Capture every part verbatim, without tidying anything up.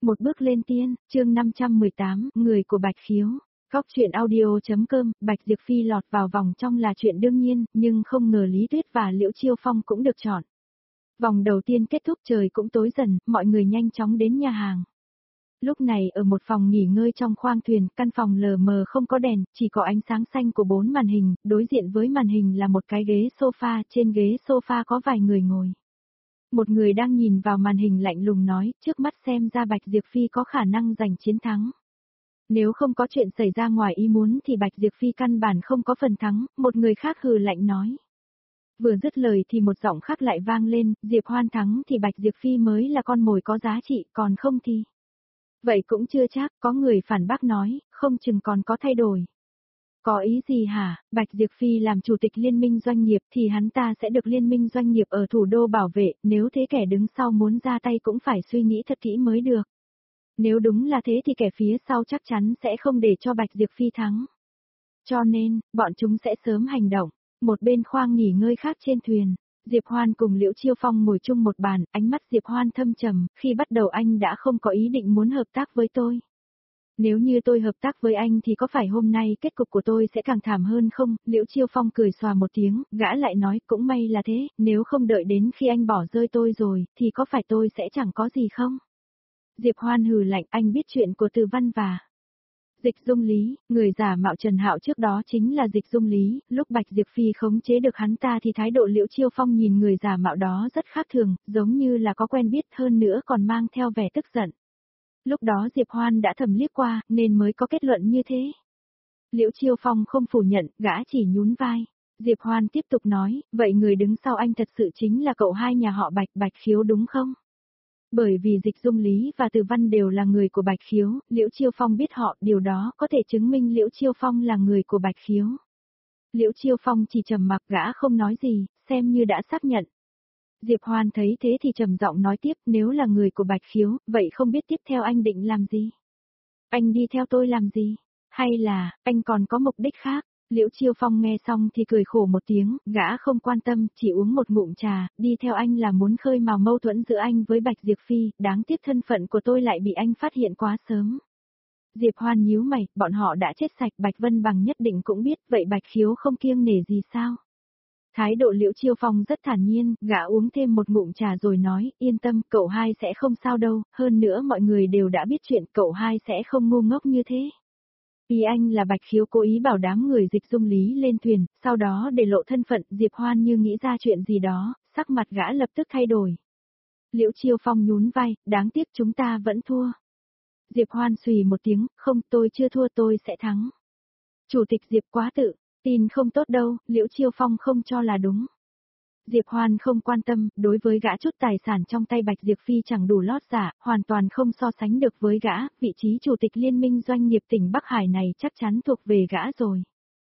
Một bước lên tiên, chương năm trăm mười tám, người của Bạch Khiếu. Góc truyện audio.com, Bạch Diệp Phi lọt vào vòng trong là chuyện đương nhiên, nhưng không ngờ Lý Tuyết và Liễu Chiêu Phong cũng được chọn. Vòng đầu tiên kết thúc trời cũng tối dần, mọi người nhanh chóng đến nhà hàng. Lúc này ở một phòng nghỉ ngơi trong khoang thuyền, căn phòng lờ mờ không có đèn, chỉ có ánh sáng xanh của bốn màn hình, đối diện với màn hình là một cái ghế sofa, trên ghế sofa có vài người ngồi. Một người đang nhìn vào màn hình lạnh lùng nói, trước mắt xem ra Bạch Diệp Phi có khả năng giành chiến thắng. Nếu không có chuyện xảy ra ngoài ý muốn thì Bạch Diệp Phi căn bản không có phần thắng, một người khác hừ lạnh nói. Vừa dứt lời thì một giọng khác lại vang lên, Diệp Hoan thắng thì Bạch Diệp Phi mới là con mồi có giá trị, còn không thì... Vậy cũng chưa chắc, có người phản bác nói, không chừng còn có thay đổi. Có ý gì hả, Bạch Diệp Phi làm chủ tịch liên minh doanh nghiệp thì hắn ta sẽ được liên minh doanh nghiệp ở thủ đô bảo vệ, nếu thế kẻ đứng sau muốn ra tay cũng phải suy nghĩ thật kỹ mới được. Nếu đúng là thế thì kẻ phía sau chắc chắn sẽ không để cho Bạch Diệp Phi thắng. Cho nên, bọn chúng sẽ sớm hành động. Một bên khoang nghỉ ngơi khác trên thuyền, Diệp Hoan cùng Liễu Chiêu Phong ngồi chung một bàn, ánh mắt Diệp Hoan thâm trầm, khi bắt đầu anh đã không có ý định muốn hợp tác với tôi. Nếu như tôi hợp tác với anh thì có phải hôm nay kết cục của tôi sẽ càng thảm hơn không? Liễu Chiêu Phong cười xòa một tiếng, gã lại nói cũng may là thế, nếu không đợi đến khi anh bỏ rơi tôi rồi, thì có phải tôi sẽ chẳng có gì không? Diệp Hoan hừ lạnh, anh biết chuyện của Từ Văn và Dịch Dung Lý, người giả mạo Trần Hạo trước đó chính là Dịch Dung Lý, lúc Bạch Diệp Phi khống chế được hắn ta thì thái độ Liễu Chiêu Phong nhìn người giả mạo đó rất khác thường, giống như là có quen biết hơn nữa còn mang theo vẻ tức giận. Lúc đó Diệp Hoan đã thầm liếc qua, nên mới có kết luận như thế. Liễu Chiêu Phong không phủ nhận, gã chỉ nhún vai. Diệp Hoan tiếp tục nói, vậy người đứng sau anh thật sự chính là cậu hai nhà họ Bạch, Bạch Khiếu đúng không? Bởi vì Dịch Dung Lý và Từ Văn đều là người của Bạch Khiếu, Liễu Chiêu Phong biết họ, điều đó có thể chứng minh Liễu Chiêu Phong là người của Bạch Khiếu. Liễu Chiêu Phong chỉ trầm mặc, gã không nói gì, xem như đã xác nhận. Diệp Hoan thấy thế thì trầm giọng nói tiếp, nếu là người của Bạch Khiếu, vậy không biết tiếp theo anh định làm gì? Anh đi theo tôi làm gì? Hay là, anh còn có mục đích khác? Liễu Chiêu Phong nghe xong thì cười khổ một tiếng, gã không quan tâm, chỉ uống một ngụm trà, đi theo anh là muốn khơi mào mâu thuẫn giữa anh với Bạch Diệp Phi, đáng tiếc thân phận của tôi lại bị anh phát hiện quá sớm. Diệp Hoan nhíu mày, bọn họ đã chết sạch, Bạch Vân Bằng nhất định cũng biết, vậy Bạch Khiếu không kiêng nể gì sao? Thái độ Liễu Chiêu Phong rất thản nhiên, gã uống thêm một ngụm trà rồi nói, yên tâm, cậu hai sẽ không sao đâu, hơn nữa mọi người đều đã biết chuyện, cậu hai sẽ không ngu ngốc như thế. Vì anh là Bạch Khiếu cố ý bảo đám người Dịch Dung Lý lên thuyền, sau đó để lộ thân phận, Diệp Hoan như nghĩ ra chuyện gì đó, sắc mặt gã lập tức thay đổi. Liễu Chiêu Phong nhún vai, đáng tiếc chúng ta vẫn thua. Diệp Hoan xùy một tiếng, không, tôi chưa thua, tôi sẽ thắng. Chủ tịch Diệp quá tự tin không tốt đâu, Liễu Chiêu Phong không cho là đúng. Diệp Hoan không quan tâm, đối với gã chút tài sản trong tay Bạch Diệp Phi chẳng đủ lót giả, hoàn toàn không so sánh được với gã, vị trí chủ tịch liên minh doanh nghiệp tỉnh Bắc Hải này chắc chắn thuộc về gã rồi.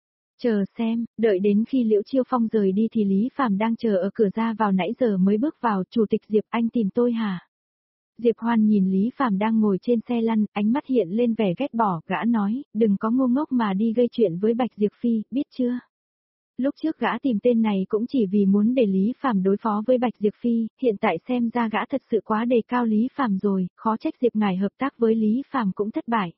Chờ xem, đợi đến khi Liễu Chiêu Phong rời đi thì Lý Phàm đang chờ ở cửa ra vào nãy giờ mới bước vào, chủ tịch Diệp anh tìm tôi hả? Diệp Hoan nhìn Lý Phàm đang ngồi trên xe lăn, ánh mắt hiện lên vẻ ghét bỏ, gã nói, đừng có ngu ngốc mà đi gây chuyện với Bạch Diệp Phi, biết chưa? Lúc trước gã tìm tên này cũng chỉ vì muốn để Lý Phàm đối phó với Bạch Diệp Phi, hiện tại xem ra gã thật sự quá đề cao Lý Phàm rồi, khó trách Diệp ngài hợp tác với Lý Phàm cũng thất bại.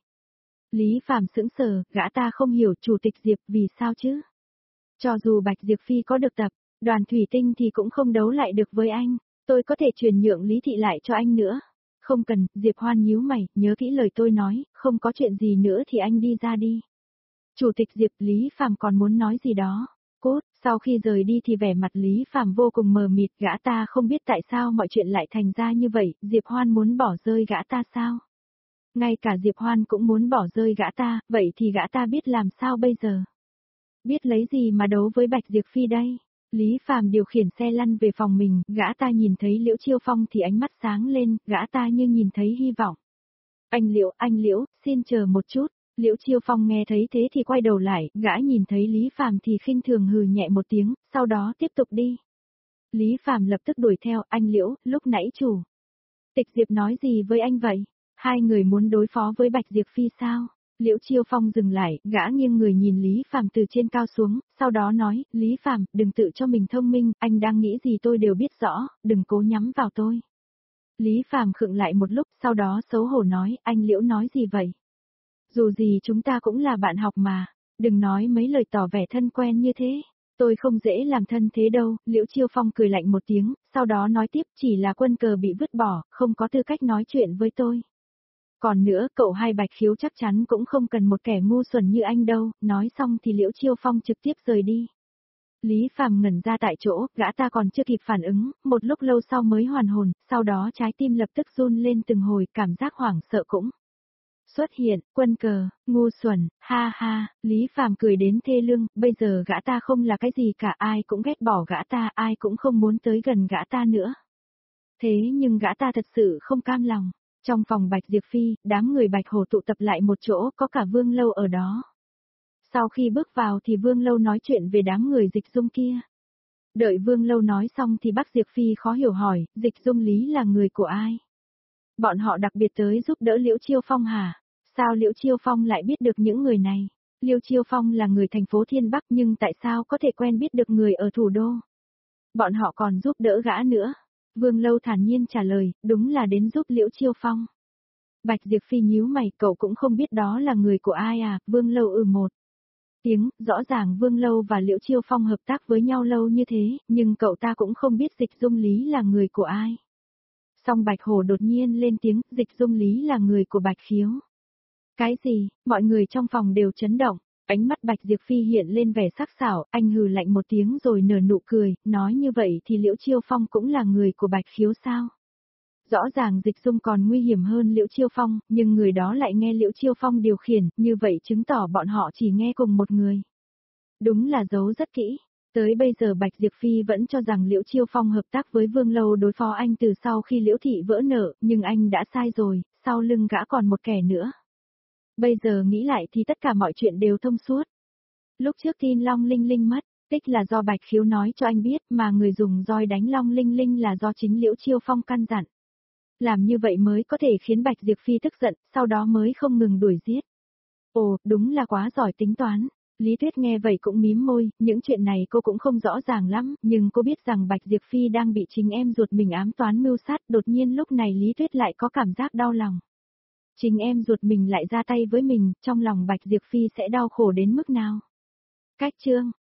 Lý Phàm sững sờ, gã ta không hiểu chủ tịch Diệp vì sao chứ? Cho dù Bạch Diệp Phi có được tập, đoàn thủy tinh thì cũng không đấu lại được với anh, tôi có thể truyền nhượng Lý Thị lại cho anh nữa. Không cần, Diệp Hoan nhíu mày, nhớ kỹ lời tôi nói, không có chuyện gì nữa thì anh đi ra đi. Chủ tịch Diệp, Lý Phàm còn muốn nói gì đó. Cốt, sau khi rời đi thì vẻ mặt Lý Phàm vô cùng mờ mịt, gã ta không biết tại sao mọi chuyện lại thành ra như vậy, Diệp Hoan muốn bỏ rơi gã ta sao? Ngay cả Diệp Hoan cũng muốn bỏ rơi gã ta, vậy thì gã ta biết làm sao bây giờ? Biết lấy gì mà đấu với Bạch Diệp Phi đây? Lý Phàm điều khiển xe lăn về phòng mình, gã ta nhìn thấy Liễu Chiêu Phong thì ánh mắt sáng lên, gã ta như nhìn thấy hy vọng. Anh Liễu, anh Liễu, xin chờ một chút. Liễu Chiêu Phong nghe thấy thế thì quay đầu lại, gã nhìn thấy Lý Phàm thì khinh thường hừ nhẹ một tiếng, sau đó tiếp tục đi. Lý Phàm lập tức đuổi theo, anh Liễu, lúc nãy chủ tịch Diệp nói gì với anh vậy? Hai người muốn đối phó với Bạch Diệp Phi sao? Liễu Chiêu Phong dừng lại, gã nghiêng người nhìn Lý Phàm từ trên cao xuống, sau đó nói, Lý Phàm, đừng tự cho mình thông minh, anh đang nghĩ gì tôi đều biết rõ, đừng cố nhắm vào tôi. Lý Phàm khựng lại một lúc, sau đó xấu hổ nói, anh Liễu nói gì vậy? Dù gì chúng ta cũng là bạn học mà, đừng nói mấy lời tỏ vẻ thân quen như thế. Tôi không dễ làm thân thế đâu, Liễu Chiêu Phong cười lạnh một tiếng, sau đó nói tiếp, chỉ là quân cờ bị vứt bỏ, không có tư cách nói chuyện với tôi. Còn nữa, cậu hai Bạch Khiếu chắc chắn cũng không cần một kẻ ngu xuẩn như anh đâu, nói xong thì Liễu Chiêu Phong trực tiếp rời đi. Lý Phàm ngẩn ra tại chỗ, gã ta còn chưa kịp phản ứng, một lúc lâu sau mới hoàn hồn, sau đó trái tim lập tức run lên từng hồi, cảm giác hoảng sợ cũng xuất hiện, quân cờ, ngu xuẩn, ha ha, Lý Phàm cười đến thê lương, bây giờ gã ta không là cái gì cả, ai cũng ghét bỏ gã ta, ai cũng không muốn tới gần gã ta nữa. Thế nhưng gã ta thật sự không cam lòng. Trong phòng Bạch Diệp Phi, đám người Bạch Hồ tụ tập lại một chỗ, có cả Vương Lâu ở đó. Sau khi bước vào thì Vương Lâu nói chuyện về đám người Dịch Dung kia. Đợi Vương Lâu nói xong thì Bác Diệp Phi khó hiểu hỏi, Dịch Dung Lý là người của ai? Bọn họ đặc biệt tới giúp đỡ Liễu Chiêu Phong hả? Sao Liễu Chiêu Phong lại biết được những người này? Liễu Chiêu Phong là người thành phố Thiên Bắc nhưng tại sao có thể quen biết được người ở thủ đô? Bọn họ còn giúp đỡ gã nữa. Vương Lâu thản nhiên trả lời, đúng là đến giúp Liễu Chiêu Phong. Bạch Diệp Phi nhíu mày, cậu cũng không biết đó là người của ai à? Vương Lâu ừ một tiếng, rõ ràng Vương Lâu và Liễu Chiêu Phong hợp tác với nhau lâu như thế, nhưng cậu ta cũng không biết Dịch Dung Lý là người của ai. Song Bạch Hổ đột nhiên lên tiếng, Dịch Dung Lý là người của Bạch Khiếu. Cái gì? Mọi người trong phòng đều chấn động, ánh mắt Bạch Diệp Phi hiện lên vẻ sắc sảo, anh hừ lạnh một tiếng rồi nở nụ cười, nói như vậy thì Liễu Chiêu Phong cũng là người của Bạch Khiếu sao? Rõ ràng Dịch Dung còn nguy hiểm hơn Liễu Chiêu Phong, nhưng người đó lại nghe Liễu Chiêu Phong điều khiển, như vậy chứng tỏ bọn họ chỉ nghe cùng một người. Đúng là giấu rất kỹ. Tới bây giờ Bạch Diệp Phi vẫn cho rằng Liễu Chiêu Phong hợp tác với Vương Lâu đối phó anh từ sau khi Liễu Thị vỡ nợ, nhưng anh đã sai rồi, sau lưng gã còn một kẻ nữa. Bây giờ nghĩ lại thì tất cả mọi chuyện đều thông suốt. Lúc trước tin Long Linh Linh mất, tích là do Bạch Khiếu nói cho anh biết, mà người dùng roi đánh Long Linh Linh là do chính Liễu Chiêu Phong căn dặn. Làm như vậy mới có thể khiến Bạch Diệp Phi tức giận, sau đó mới không ngừng đuổi giết. Ồ, đúng là quá giỏi tính toán. Lý Tuyết nghe vậy cũng mím môi, những chuyện này cô cũng không rõ ràng lắm, nhưng cô biết rằng Bạch Diệp Phi đang bị chính em ruột mình ám toán mưu sát, đột nhiên lúc này Lý Tuyết lại có cảm giác đau lòng. Chính em ruột mình lại ra tay với mình, trong lòng Bạch Diệp Phi sẽ đau khổ đến mức nào? Cách chương